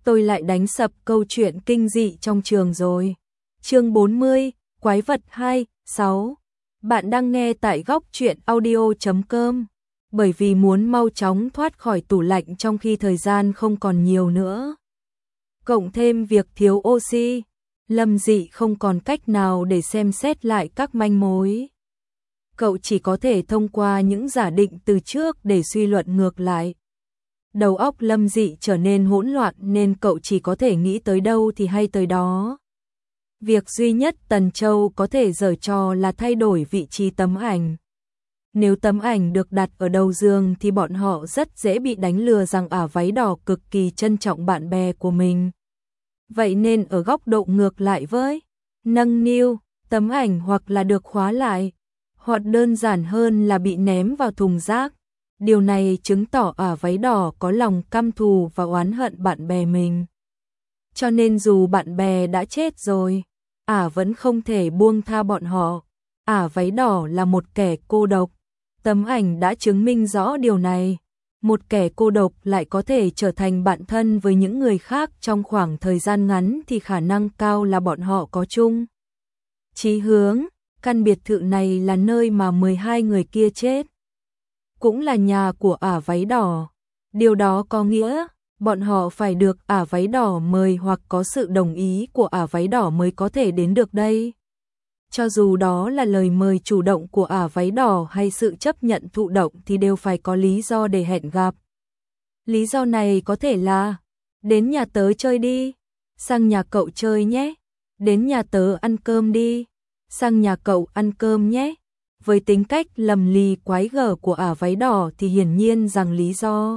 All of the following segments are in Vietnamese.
tôi lại đánh sập câu chuyện kinh dị trong trường rồi. Chương 40, Quái vật 2, 6. Bạn đang nghe tại góc truyện audio.com. Bởi vì muốn mau chóng thoát khỏi tủ lạnh trong khi thời gian không còn nhiều nữa. Cộng thêm việc thiếu oxy, Lâm Dị không còn cách nào để xem xét lại các manh mối. Cậu chỉ có thể thông qua những giả định từ trước để suy luận ngược lại. Đầu óc Lâm Dị trở nên hỗn loạn nên cậu chỉ có thể nghĩ tới đâu thì hay tới đó. Việc duy nhất Tần Châu có thể giở trò là thay đổi vị trí tấm ảnh. Nếu tấm ảnh được đặt ở đầu giường thì bọn họ rất dễ bị đánh lừa rằng ả váy đỏ cực kỳ trân trọng bạn bè của mình. Vậy nên ở góc độ ngược lại với nâng niu, tấm ảnh hoặc là được khóa lại, hoặc đơn giản hơn là bị ném vào thùng rác. Điều này chứng tỏ ả váy đỏ có lòng căm thù và oán hận bạn bè mình. Cho nên dù bạn bè đã chết rồi, ả vẫn không thể buông tha bọn họ. Ả váy đỏ là một kẻ cô độc. Tấm ảnh đã chứng minh rõ điều này. Một kẻ cô độc lại có thể trở thành bạn thân với những người khác trong khoảng thời gian ngắn thì khả năng cao là bọn họ có chung chí hướng. Căn biệt thự này là nơi mà 12 người kia chết. Cũng là nhà của ả váy đỏ. Điều đó có nghĩa bọn họ phải được ả váy đỏ mời hoặc có sự đồng ý của ả váy đỏ mới có thể đến được đây. Cho dù đó là lời mời chủ động của ả váy đỏ hay sự chấp nhận thụ động thì đều phải có lý do để hẹn gặp. Lý do này có thể là: đến nhà tớ chơi đi, sang nhà cậu chơi nhé. Đến nhà tớ ăn cơm đi, sang nhà cậu ăn cơm nhé. Với tính cách lầm lì quái gở của ả váy đỏ thì hiển nhiên rằng lý do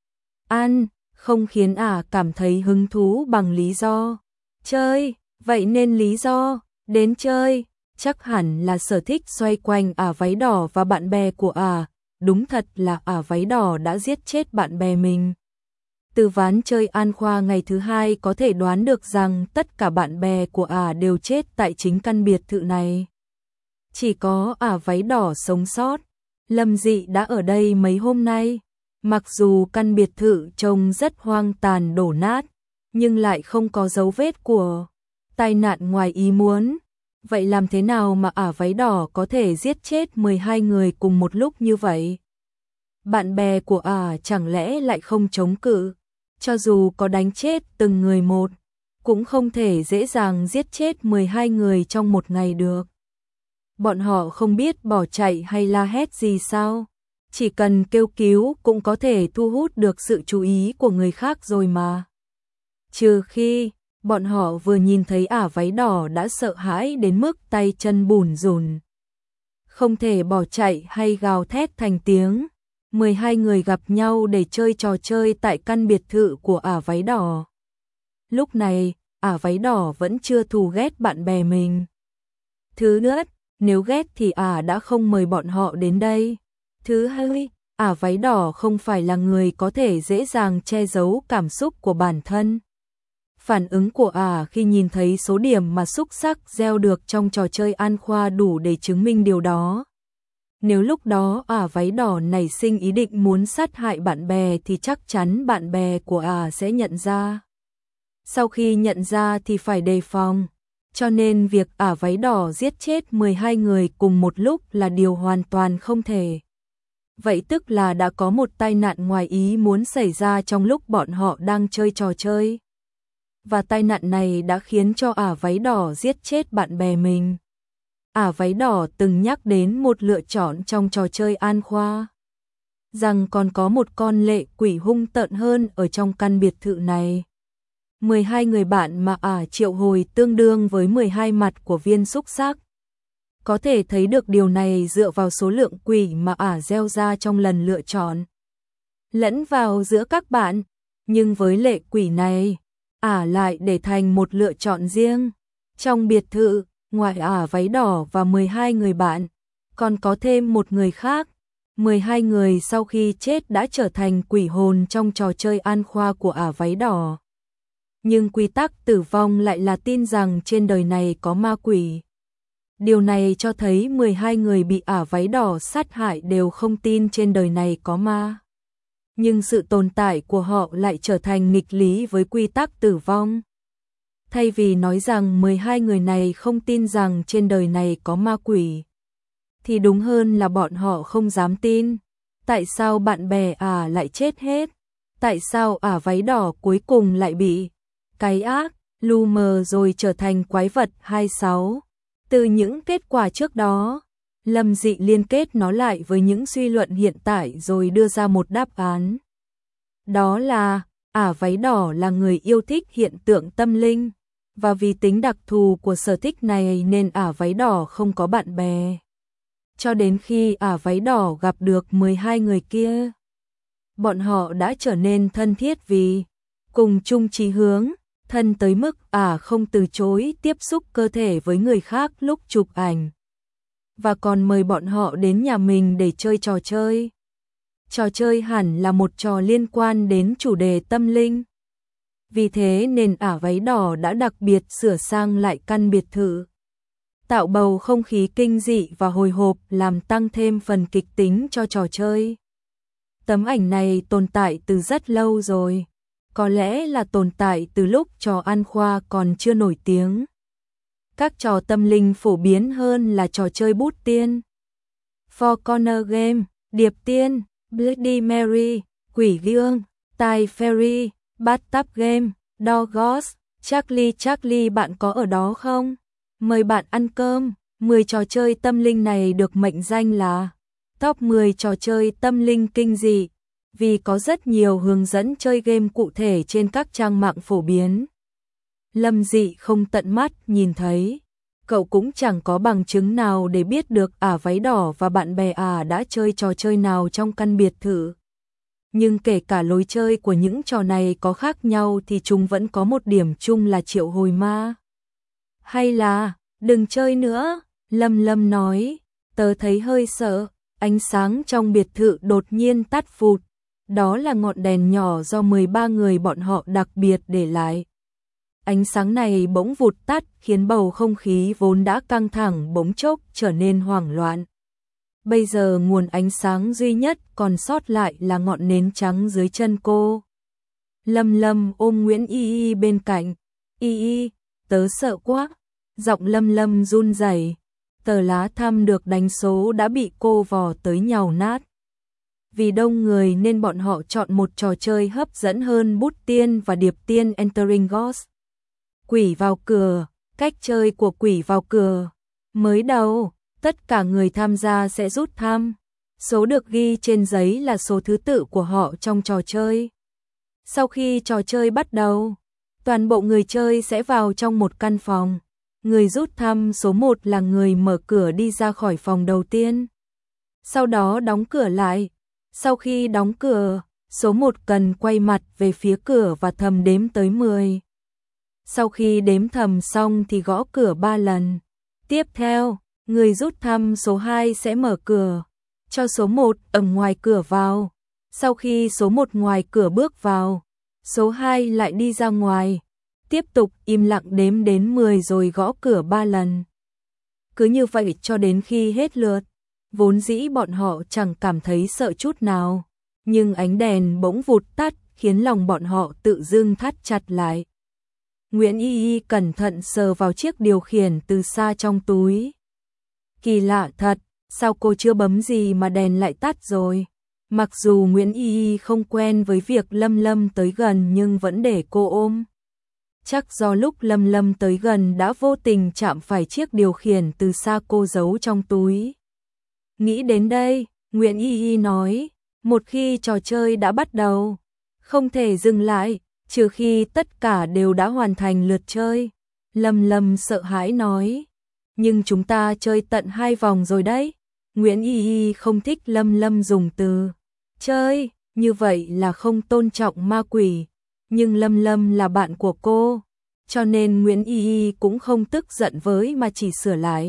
ăn không khiến ả cảm thấy hứng thú bằng lý do chơi. Vậy nên lý do đến chơi chắc hẳn là sở thích xoay quanh ả váy đỏ và bạn bè của ả. Đúng thật là ả váy đỏ đã giết chết bạn bè mình. Từ ván chơi An Khoa ngày thứ hai có thể đoán được rằng tất cả bạn bè của ả đều chết tại chính căn biệt thự này. Chỉ có ả váy đỏ sống sót. Lâm Dị đã ở đây mấy hôm nay. Mặc dù căn biệt thự trông rất hoang tàn đổ nát, nhưng lại không có dấu vết của tai nạn ngoài ý muốn. Vậy làm thế nào mà ả váy đỏ có thể giết chết 12 người cùng một lúc như vậy? Bạn bè của ả chẳng lẽ lại không chống cự? Cho dù có đánh chết từng người một, cũng không thể dễ dàng giết chết 12 người trong một ngày được. Bọn họ không biết bỏ chạy hay la hét gì sao? Chỉ cần kêu cứu cũng có thể thu hút được sự chú ý của người khác rồi mà. Trừ khi bọn họ vừa nhìn thấy ả váy đỏ đã sợ hãi đến mức tay chân bủn rủn, không thể bỏ chạy hay gào thét thành tiếng. 12 người gặp nhau để chơi trò chơi tại căn biệt thự của ả váy đỏ. Lúc này, ả váy đỏ vẫn chưa thù ghét bạn bè mình. Thứ nhất, nếu ghét thì ả đã không mời bọn họ đến đây. Thứ hai, ả váy đỏ không phải là người có thể dễ dàng che giấu cảm xúc của bản thân. Phản ứng của ả khi nhìn thấy số điểm mà xúc sắc gieo được trong trò chơi An Khoa đủ để chứng minh điều đó. Nếu lúc đó ả váy đỏ nảy sinh ý định muốn sát hại bạn bè thì chắc chắn bạn bè của ả sẽ nhận ra. Sau khi nhận ra thì phải đề phòng. Cho nên việc ả váy đỏ giết chết 12 người cùng một lúc là điều hoàn toàn không thể. Vậy tức là đã có một tai nạn ngoài ý muốn xảy ra trong lúc bọn họ đang chơi trò chơi. Và tai nạn này đã khiến cho ả váy đỏ giết chết bạn bè mình. Ả váy đỏ từng nhắc đến một lựa chọn trong trò chơi An Khoa, rằng còn có một con lệ quỷ hung tợn hơn ở trong căn biệt thự này. 12 người bạn mà ả triệu hồi tương đương với 12 mặt của viên xúc xắc. Có thể thấy được điều này dựa vào số lượng quỷ mà ả gieo ra trong lần lựa chọn lẫn vào giữa các bạn. Nhưng với lệ quỷ này, ả lại để thành một lựa chọn riêng. Trong biệt thự, ngoài ả váy đỏ và 12 người bạn, còn có thêm một người khác. 12 người sau khi chết đã trở thành quỷ hồn trong trò chơi An Khoa của ả váy đỏ. Nhưng quy tắc tử vong lại là tin rằng trên đời này có ma quỷ. Điều này cho thấy 12 người bị ả váy đỏ sát hại đều không tin trên đời này có ma nhưng sự tồn tại của họ lại trở thành nghịch lý với quy tắc tử vong. Thay vì nói rằng 12 người này không tin rằng trên đời này có ma quỷ, thì đúng hơn là bọn họ không dám tin. Tại sao bạn bè lại chết hết? Tại sao váy đỏ cuối cùng lại bị cái ác lu mờ rồi trở thành quái vật 26? Từ những kết quả trước đó, Lâm Dị liên kết nó lại với những suy luận hiện tại rồi đưa ra một đáp án. Đó là, váy đỏ là người yêu thích hiện tượng tâm linh, và vì tính đặc thù của sở thích này nên váy đỏ không có bạn bè. Cho đến khi váy đỏ gặp được 12 người kia, bọn họ đã trở nên thân thiết vì cùng chung chí hướng, thân tới mức không từ chối tiếp xúc cơ thể với người khác lúc chụp ảnh. Và còn mời bọn họ đến nhà mình để chơi trò chơi. Trò chơi hẳn là một trò liên quan đến chủ đề tâm linh. Vì thế nên váy đỏ đã đặc biệt sửa sang lại căn biệt thự, tạo bầu không khí kinh dị và hồi hộp làm tăng thêm phần kịch tính cho trò chơi. Tấm ảnh này tồn tại từ rất lâu rồi, có lẽ là tồn tại từ lúc trò ăn khoa còn chưa nổi tiếng. Các trò tâm linh phổ biến hơn là trò chơi bút tiên, Four Corner Game, Điệp Tiên, Bloody Mary, Quỷ Gương, Tài Fairy, Bathtub Game, Dogos. Charlie bạn có ở đó không? Mời bạn ăn cơm. 10 trò chơi tâm linh này được mệnh danh là Top 10 trò chơi tâm linh kinh dị, vì có rất nhiều hướng dẫn chơi game cụ thể trên các trang mạng phổ biến. Lâm Dị không tận mắt nhìn thấy, cậu cũng chẳng có bằng chứng nào để biết được váy đỏ và bạn bè đã chơi trò chơi nào trong căn biệt thự. Nhưng kể cả lối chơi của những trò này có khác nhau thì chúng vẫn có một điểm chung là triệu hồi ma. Hay là, đừng chơi nữa, Lâm nói, tớ thấy hơi sợ. Ánh sáng trong biệt thự đột nhiên tắt phụt, đó là ngọn đèn nhỏ do 13 người bọn họ đặc biệt để lại. Ánh sáng này bỗng vụt tắt khiến bầu không khí vốn đã căng thẳng bỗng chốc trở nên hoảng loạn. Bây giờ nguồn ánh sáng duy nhất còn sót lại là ngọn nến trắng dưới chân cô. Lâm ôm Nguyễn Y bên cạnh. Y, tớ sợ quá. Giọng Lâm run rẩy. Tờ lá thăm được đánh số đã bị cô vò tới nhàu nát. Vì đông người nên bọn họ chọn một trò chơi hấp dẫn hơn bút tiên và điệp tiên Entering Ghost. Quỷ vào cửa, cách chơi của quỷ vào cửa. Mới đầu, tất cả người tham gia sẽ rút thăm. Số được ghi trên giấy là số thứ tự của họ trong trò chơi. Sau khi trò chơi bắt đầu, toàn bộ người chơi sẽ vào trong một căn phòng. Người rút thăm số 1 là người mở cửa đi ra khỏi phòng đầu tiên. Sau đó đóng cửa lại. Sau khi đóng cửa, số 1 cần quay mặt về phía cửa và thầm đếm tới 10. Sau khi đếm thầm xong thì gõ cửa 3 lần. Tiếp theo, người rút thăm số 2 sẽ mở cửa, cho số 1 ở ngoài cửa vào. Sau khi số 1 ngoài cửa bước vào, số 2 lại đi ra ngoài. Tiếp tục im lặng đếm đến 10 rồi gõ cửa 3 lần. Cứ như vậy cho đến khi hết lượt. Vốn dĩ bọn họ chẳng cảm thấy sợ chút nào, nhưng ánh đèn bỗng vụt tắt khiến lòng bọn họ tự dưng thắt chặt lại. Nguyễn Y cẩn thận sờ vào chiếc điều khiển từ xa trong túi. Kỳ lạ thật, sao cô chưa bấm gì mà đèn lại tắt rồi? Mặc dù Nguyễn Y không quen với việc Lâm tới gần nhưng vẫn để cô ôm. Chắc do lúc Lâm tới gần đã vô tình chạm phải chiếc điều khiển từ xa cô giấu trong túi. Nghĩ đến đây, Nguyễn Y nói, một khi trò chơi đã bắt đầu, không thể dừng lại, trừ khi tất cả đều đã hoàn thành lượt chơi. Lâm sợ hãi nói, nhưng chúng ta chơi tận 2 vòng rồi đấy. Nguyễn Y không thích Lâm dùng từ chơi, như vậy là không tôn trọng ma quỷ, nhưng Lâm là bạn của cô, cho nên Nguyễn Y cũng không tức giận với mà chỉ sửa lại.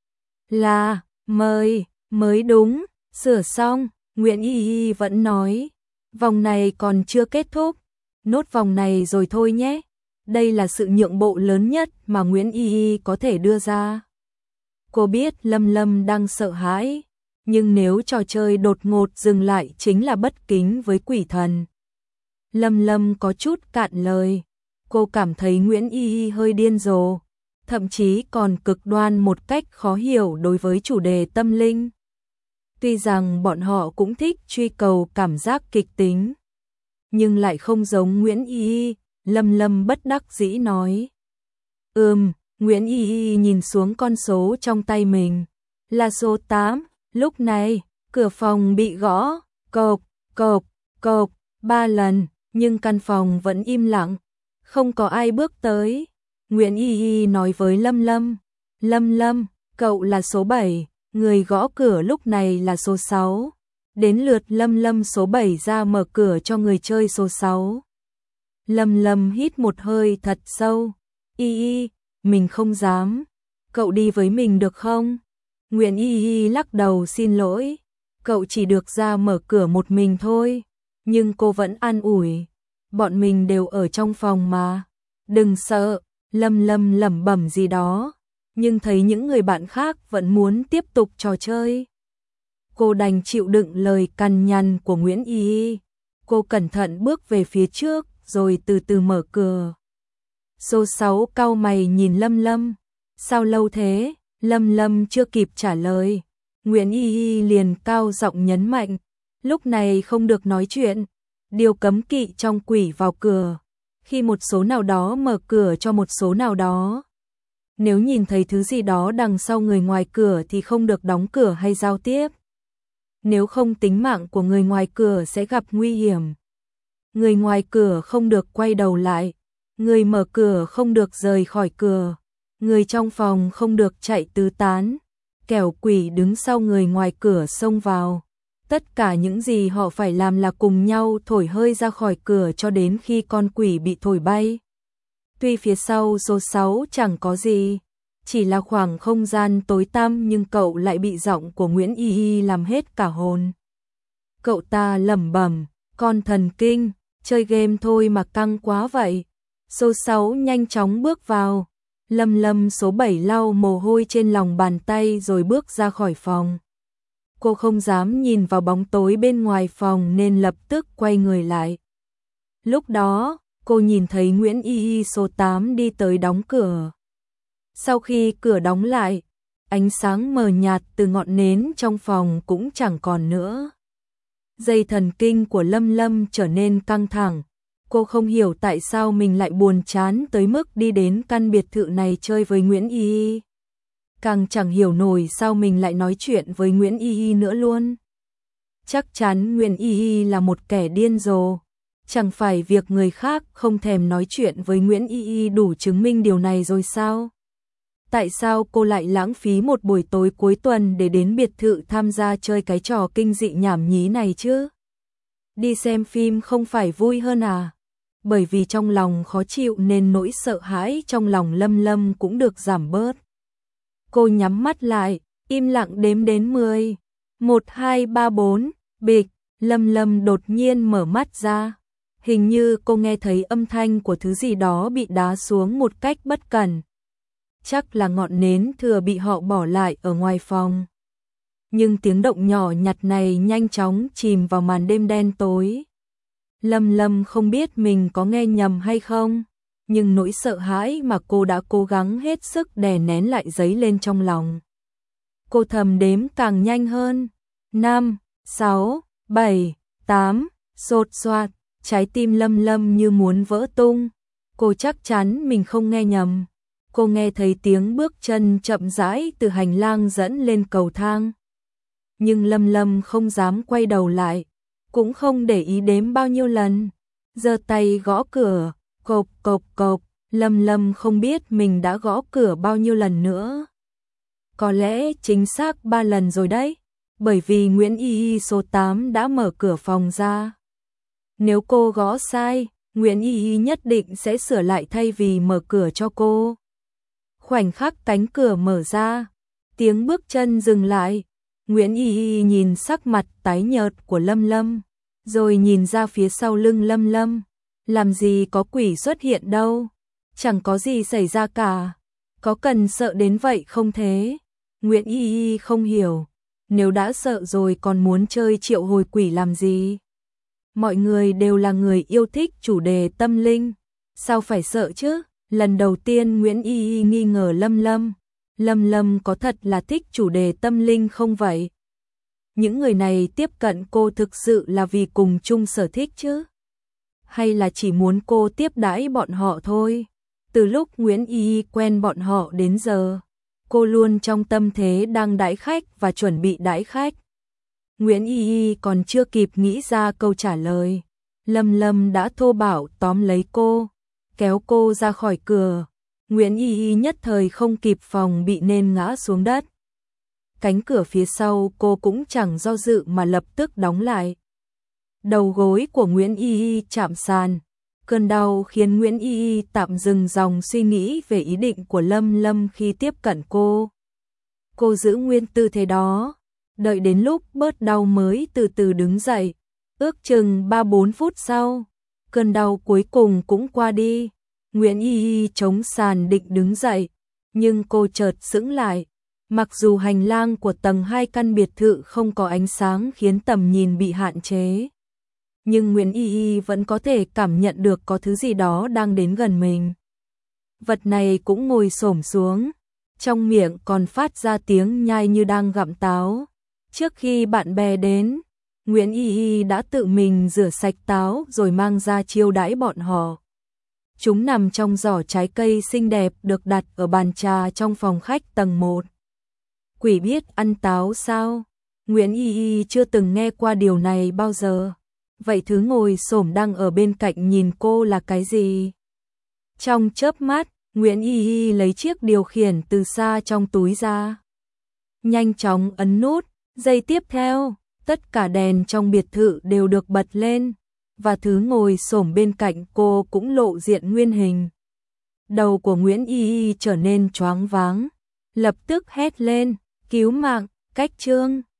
Là, mời, mới đúng, sửa xong, Nguyễn Y vẫn nói, vòng này còn chưa kết thúc, nốt vòng này rồi thôi nhé. Đây là sự nhượng bộ lớn nhất mà Nguyễn Y có thể đưa ra. Cô biết Lâm đang sợ hãi, Nhưng nếu trò chơi đột ngột dừng lại chính là bất kính với quỷ thần. Lâm Lâm có chút cạn lời. Cô cảm thấy Nguyễn Y Y hơi điên rồ, thậm chí còn cực đoan một cách khó hiểu đối với chủ đề tâm linh. Tuy rằng bọn họ cũng thích truy cầu cảm giác kịch tính, nhưng lại không giống Nguyễn Y Y. Lâm Lâm bất đắc dĩ nói. Nguyễn Y Y nhìn xuống con số trong tay mình. Là số 8, lúc này, cửa phòng bị gõ, cộp, cộp, cộp, 3 lần, nhưng căn phòng vẫn im lặng, không có ai bước tới. Nguyễn Y Y nói với Lâm Lâm, Lâm Lâm, cậu là số 7, người gõ cửa lúc này là số 6. Đến lượt Lâm Lâm số 7 ra mở cửa cho người chơi số 6. Lâm Lâm hít một hơi thật sâu. Y Y, mình không dám. Cậu đi với mình được không? Nguyễn Y Y lắc đầu xin lỗi. Cậu chỉ được ra mở cửa một mình thôi. Nhưng cô vẫn an ủi. Bọn mình đều ở trong phòng mà. Đừng sợ. Lâm Lâm lẩm bẩm gì đó. Nhưng thấy những người bạn khác vẫn muốn tiếp tục trò chơi. Cô đành chịu đựng lời cằn nhằn của Nguyễn Y Y. Cô cẩn thận bước về phía trước rồi từ từ mở cửa. Số 6 cau mày nhìn Lâm Lâm. Sao lâu thế? Lâm Lâm chưa kịp trả lời. Nguyễn Y Y liền cao giọng nhấn mạnh. Lúc này không được nói chuyện. Điều cấm kỵ trong quỷ vào cửa. Khi một số nào đó mở cửa cho một số nào đó. Nếu nhìn thấy thứ gì đó đằng sau người ngoài cửa thì không được đóng cửa hay giao tiếp. Nếu không tính mạng của người ngoài cửa sẽ gặp nguy hiểm. Người ngoài cửa không được quay đầu lại. Người mở cửa không được rời khỏi cửa. Người trong phòng không được chạy tứ tán. Kẻo quỷ đứng sau người ngoài cửa xông vào. Tất cả những gì họ phải làm là cùng nhau thổi hơi ra khỏi cửa cho đến khi con quỷ bị thổi bay. Tuy phía sau số 6 chẳng có gì, chỉ là khoảng không gian tối tăm, nhưng cậu lại bị giọng của Nguyễn Y Y làm hết cả hồn. Cậu ta lẩm bẩm, con thần kinh, chơi game thôi mà căng quá vậy. Số 6 nhanh chóng bước vào. Lâm Lâm số 7 lau mồ hôi trên lòng bàn tay rồi bước ra khỏi phòng. Cô không dám nhìn vào bóng tối bên ngoài phòng nên lập tức quay người lại. Lúc đó, cô nhìn thấy Nguyễn Y Y số 8 đi tới đóng cửa. Sau khi cửa đóng lại, ánh sáng mờ nhạt từ ngọn nến trong phòng cũng chẳng còn nữa. Dây thần kinh của Lâm Lâm trở nên căng thẳng. Cô không hiểu tại sao mình lại buồn chán tới mức đi đến căn biệt thự này chơi với Nguyễn Y Y. Càng chẳng hiểu nổi sao mình lại nói chuyện với Nguyễn Y Y nữa luôn. Chắc chắn Nguyễn Y Y là một kẻ điên rồ. Chẳng phải việc người khác không thèm nói chuyện với Nguyễn Y Y đủ chứng minh điều này rồi sao? Tại sao cô lại lãng phí một buổi tối cuối tuần để đến biệt thự tham gia chơi cái trò kinh dị nhảm nhí này chứ? Đi xem phim không phải vui hơn à? Bởi vì trong lòng khó chịu nên nỗi sợ hãi trong lòng Lâm Lâm cũng được giảm bớt. Cô nhắm mắt lại, im lặng đếm đến 10. 1, 2, 3, 4, bịch. Lâm Lâm đột nhiên mở mắt ra. Hình như cô nghe thấy âm thanh của thứ gì đó bị đá xuống một cách bất cẩn. Chắc là ngọn nến thừa bị họ bỏ lại ở ngoài phòng. Nhưng tiếng động nhỏ nhặt này nhanh chóng chìm vào màn đêm đen tối. Lâm Lâm không biết mình có nghe nhầm hay không, nhưng nỗi sợ hãi mà cô đã cố gắng hết sức đè nén lại dấy lên trong lòng. Cô thầm đếm càng nhanh hơn. 5, 6, 7, 8, sột soạt, trái tim Lâm Lâm như muốn vỡ tung. Cô chắc chắn mình không nghe nhầm. Cô nghe thấy tiếng bước chân chậm rãi từ hành lang dẫn lên cầu thang. Nhưng Lâm Lâm không dám quay đầu lại, cũng không để ý đếm bao nhiêu lần. Giơ tay gõ cửa, cộp cộp cộp. Lâm Lâm không biết mình đã gõ cửa bao nhiêu lần nữa. Có lẽ chính xác 3 lần rồi đấy, bởi vì Nguyễn Y Y số 8 đã mở cửa phòng ra. Nếu cô gõ sai, Nguyễn Y Y nhất định sẽ sửa lại thay vì mở cửa cho cô. Khoảnh khắc cánh cửa mở ra, tiếng bước chân dừng lại. Nguyễn Y Y nhìn sắc mặt tái nhợt của Lâm Lâm, rồi nhìn ra phía sau lưng Lâm Lâm. Làm gì có quỷ xuất hiện đâu, chẳng có gì xảy ra cả. Có cần sợ đến vậy không thế? Nguyễn Y Y không hiểu. nếu đã sợ rồi còn muốn chơi triệu hồi quỷ làm gì? Mọi người đều là người yêu thích chủ đề tâm linh, sao phải sợ chứ? Lần đầu tiên Nguyễn Y Y nghi ngờ Lâm Lâm. Lâm Lâm có thật là thích chủ đề tâm linh không vậy? Những người này tiếp cận cô thực sự là vì cùng chung sở thích chứ? Hay là chỉ muốn cô tiếp đãi bọn họ thôi? Từ lúc Nguyễn Y Y quen bọn họ đến giờ, cô luôn trong tâm thế đang đãi khách và chuẩn bị đãi khách. Nguyễn Y Y còn chưa kịp nghĩ ra câu trả lời, Lâm Lâm đã thô bạo tóm lấy cô, kéo cô ra khỏi cửa. Nguyễn Y Y nhất thời không kịp phòng bị nên ngã xuống đất. Cánh cửa phía sau cô cũng chẳng do dự mà lập tức đóng lại. Đầu gối của Nguyễn Y Y chạm sàn. Cơn đau khiến Nguyễn Y Y tạm dừng dòng suy nghĩ về ý định của Lâm Lâm khi tiếp cận cô. Cô giữ nguyên tư thế đó, đợi đến lúc bớt đau mới từ từ đứng dậy. Ước chừng 3-4 phút sau, cơn đau cuối cùng cũng qua đi. Nguyễn Y Y chống sàn định đứng dậy, nhưng cô chợt sững lại. Mặc dù hành lang của tầng 2 căn biệt thự không có ánh sáng khiến tầm nhìn bị hạn chế, nhưng Nguyễn Y Y vẫn có thể cảm nhận được có thứ gì đó đang đến gần mình. Vật này cũng ngồi xổm xuống, trong miệng còn phát ra tiếng nhai như đang gặm táo. Trước khi bạn bè đến, Nguyễn Y Y đã tự mình rửa sạch táo rồi mang ra chiêu đãi bọn họ. Chúng nằm trong giỏ trái cây xinh đẹp được đặt ở bàn trà trong phòng khách tầng 1. Quỷ biết ăn táo sao? Nguyễn Y Y chưa từng nghe qua điều này bao giờ. Vậy thứ ngồi xổm đang ở bên cạnh nhìn cô là cái gì? Trong chớp mắt, Nguyễn Y Y lấy chiếc điều khiển từ xa trong túi ra. Nhanh chóng ấn nút, giây tiếp theo, tất cả đèn trong biệt thự đều được bật lên, và thứ ngồi xổm bên cạnh cô cũng lộ diện nguyên hình. Đầu của Nguyễn Y Y trở nên choáng váng, lập tức hét lên, cứu mạng, cách Trương.